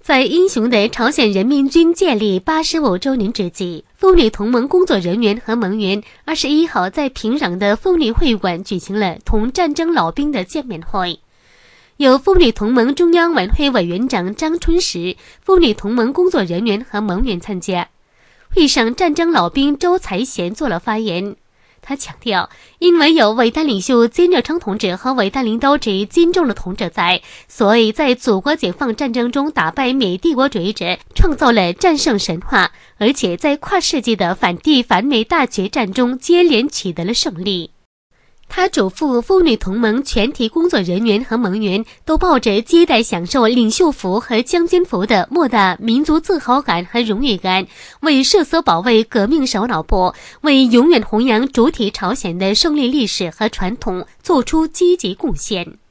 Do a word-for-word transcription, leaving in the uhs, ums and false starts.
在英雄的朝鲜人民军建立八十五周年之际，妇女同盟工作人员和盟员二十一号在平壤的妇女会馆举行了同战争老兵的见面会。有妇女同盟中央晚会委员长张春实、妇女同盟工作人员和盟员参加。会上，战争老兵周才贤做了发言。他强调，因为有伟大领袖金日成同志和伟大领导者金正日同志在，所以在祖国解放战争中打败美帝国主义者，创造了战胜神话，而且在跨世纪的反帝反美大决战中接连取得了胜利。他嘱咐妇女同盟全体工作人员和盟员都抱着接待享受领袖服和将军服的莫大民族自豪感和荣誉感，为涉色保卫革命首脑部，为永远弘扬主体朝鲜的胜利历史和传统做出积极贡献。